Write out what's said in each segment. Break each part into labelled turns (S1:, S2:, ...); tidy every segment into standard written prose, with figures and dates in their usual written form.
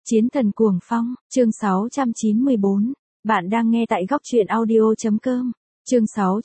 S1: Chiến thần cuồng phong, chương 694. Bạn đang nghe tại góc truyện audio.com. Chương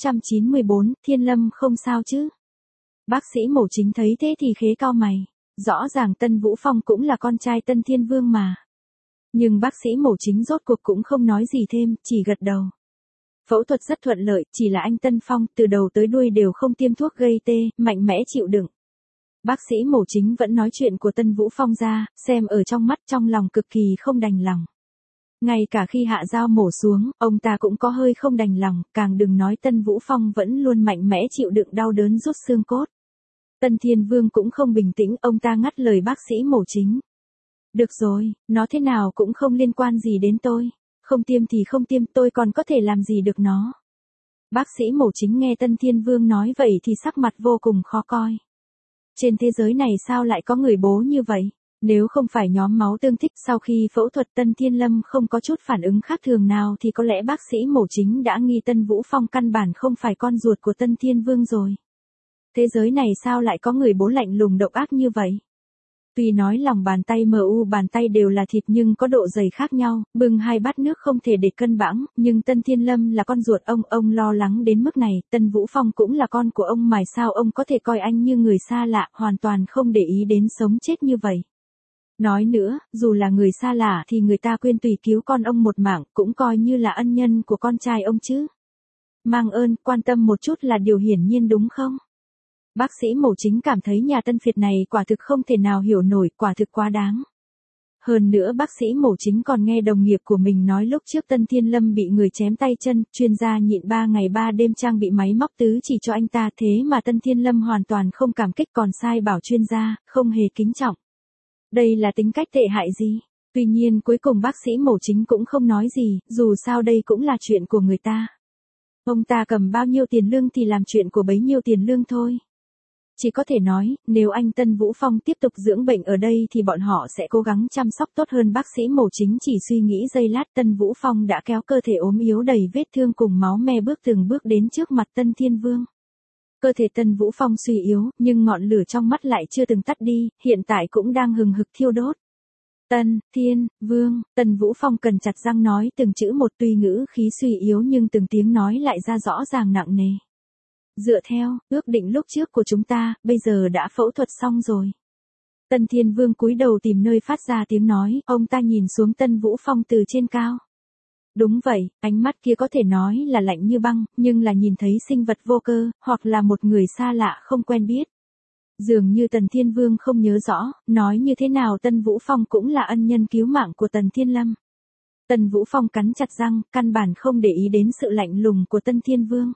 S1: 694, Thiên Lâm không sao chứ? Bác sĩ mổ chính thấy thế thì khế cau mày. Rõ ràng Tân Vũ Phong cũng là con trai Tân Thiên Vương mà. Nhưng bác sĩ mổ chính rốt cuộc cũng không nói gì thêm, chỉ gật đầu. Phẫu thuật rất thuận lợi, chỉ là anh Tân Phong từ đầu tới đuôi đều không tiêm thuốc gây tê, mạnh mẽ chịu đựng. Bác sĩ mổ chính vẫn nói chuyện của Tân Vũ Phong ra, xem ở trong mắt trong lòng cực kỳ không đành lòng. Ngay cả khi hạ dao mổ xuống, ông ta cũng có hơi không đành lòng, càng đừng nói Tân Vũ Phong vẫn luôn mạnh mẽ chịu đựng đau đớn rút xương cốt. Tân Thiên Vương cũng không bình tĩnh, ông ta ngắt lời bác sĩ mổ chính. Được rồi, nó thế nào cũng không liên quan gì đến tôi. Không tiêm thì không tiêm, tôi còn có thể làm gì được nó. Bác sĩ mổ chính nghe Tân Thiên Vương nói vậy thì sắc mặt vô cùng khó coi. Trên thế giới này sao lại có người bố như vậy? Nếu không phải nhóm máu tương thích sau khi phẫu thuật Tân Thiên Lâm không có chút phản ứng khác thường nào thì có lẽ bác sĩ mổ chính đã nghi Tân Vũ Phong căn bản không phải con ruột của Tân Thiên Vương rồi. Thế giới này sao lại có người bố lạnh lùng độc ác như vậy? Tuy nói lòng bàn tay mu bàn tay đều là thịt nhưng có độ dày khác nhau, bưng hai bát nước không thể để cân bãng, nhưng Tân Thiên Lâm là con ruột ông lo lắng đến mức này, Tân Vũ Phong cũng là con của ông mà sao ông có thể coi anh như người xa lạ, hoàn toàn không để ý đến sống chết như vậy. Nói nữa, dù là người xa lạ thì người ta quên tùy cứu con ông một mạng, cũng coi như là ân nhân của con trai ông chứ. Mang ơn, quan tâm một chút là điều hiển nhiên đúng không? Bác sĩ mổ chính cảm thấy nhà Tân Việt này quả thực không thể nào hiểu nổi, quả thực quá đáng. Hơn nữa bác sĩ mổ chính còn nghe đồng nghiệp của mình nói lúc trước Tân Thiên Lâm bị người chém tay chân, chuyên gia nhịn 3 ngày 3 đêm trang bị máy móc tứ chỉ cho anh ta, thế mà Tân Thiên Lâm hoàn toàn không cảm kích còn sai bảo chuyên gia, không hề kính trọng. Đây là tính cách tệ hại gì? Tuy nhiên cuối cùng bác sĩ mổ chính cũng không nói gì, dù sao đây cũng là chuyện của người ta. Ông ta cầm bao nhiêu tiền lương thì làm chuyện của bấy nhiêu tiền lương thôi. Chỉ có thể nói, nếu anh Tân Vũ Phong tiếp tục dưỡng bệnh ở đây thì bọn họ sẽ cố gắng chăm sóc tốt hơn. Bác sĩ mổ chính chỉ suy nghĩ giây lát, Tân Vũ Phong đã kéo cơ thể ốm yếu đầy vết thương cùng máu me bước từng bước đến trước mặt Tân Thiên Vương. Cơ thể Tân Vũ Phong suy yếu, nhưng ngọn lửa trong mắt lại chưa từng tắt đi, hiện tại cũng đang hừng hực thiêu đốt. Tân Thiên Vương, Tân Vũ Phong cần chặt răng nói từng chữ một, tuy ngữ khí suy yếu nhưng từng tiếng nói lại ra rõ ràng nặng nề. Dựa theo ước định lúc trước của chúng ta, bây giờ đã phẫu thuật xong rồi. Tân Thiên Vương cúi đầu tìm nơi phát ra tiếng nói, ông ta nhìn xuống Tân Vũ Phong từ trên cao. Đúng vậy, ánh mắt kia có thể nói là lạnh như băng, nhưng là nhìn thấy sinh vật vô cơ, hoặc là một người xa lạ không quen biết. Dường như Tần Thiên Vương không nhớ rõ, nói như thế nào Tân Vũ Phong cũng là ân nhân cứu mạng của Tần Thiên Lâm. Tân Vũ Phong cắn chặt răng, căn bản không để ý đến sự lạnh lùng của Tân Thiên Vương.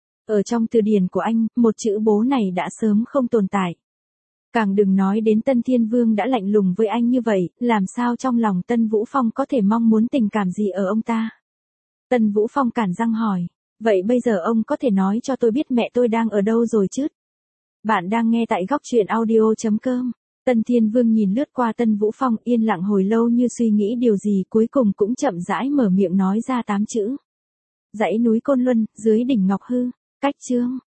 S1: Ở trong từ điển của anh, một chữ bố này đã sớm không tồn tại. Càng đừng nói đến Tân Thiên Vương đã lạnh lùng với anh như vậy, làm sao trong lòng Tân Vũ Phong có thể mong muốn tình cảm gì ở ông ta. Tân Vũ Phong cản răng hỏi, vậy bây giờ ông có thể nói cho tôi biết mẹ tôi đang ở đâu rồi chứ? Bạn đang nghe tại góc truyện audio.com. Tân Thiên Vương nhìn lướt qua Tân Vũ Phong yên lặng hồi lâu như suy nghĩ điều gì, cuối cùng cũng chậm rãi mở miệng nói ra 8 chữ. Dãy núi Côn Luân, dưới đỉnh Ngọc Hư, cách chương.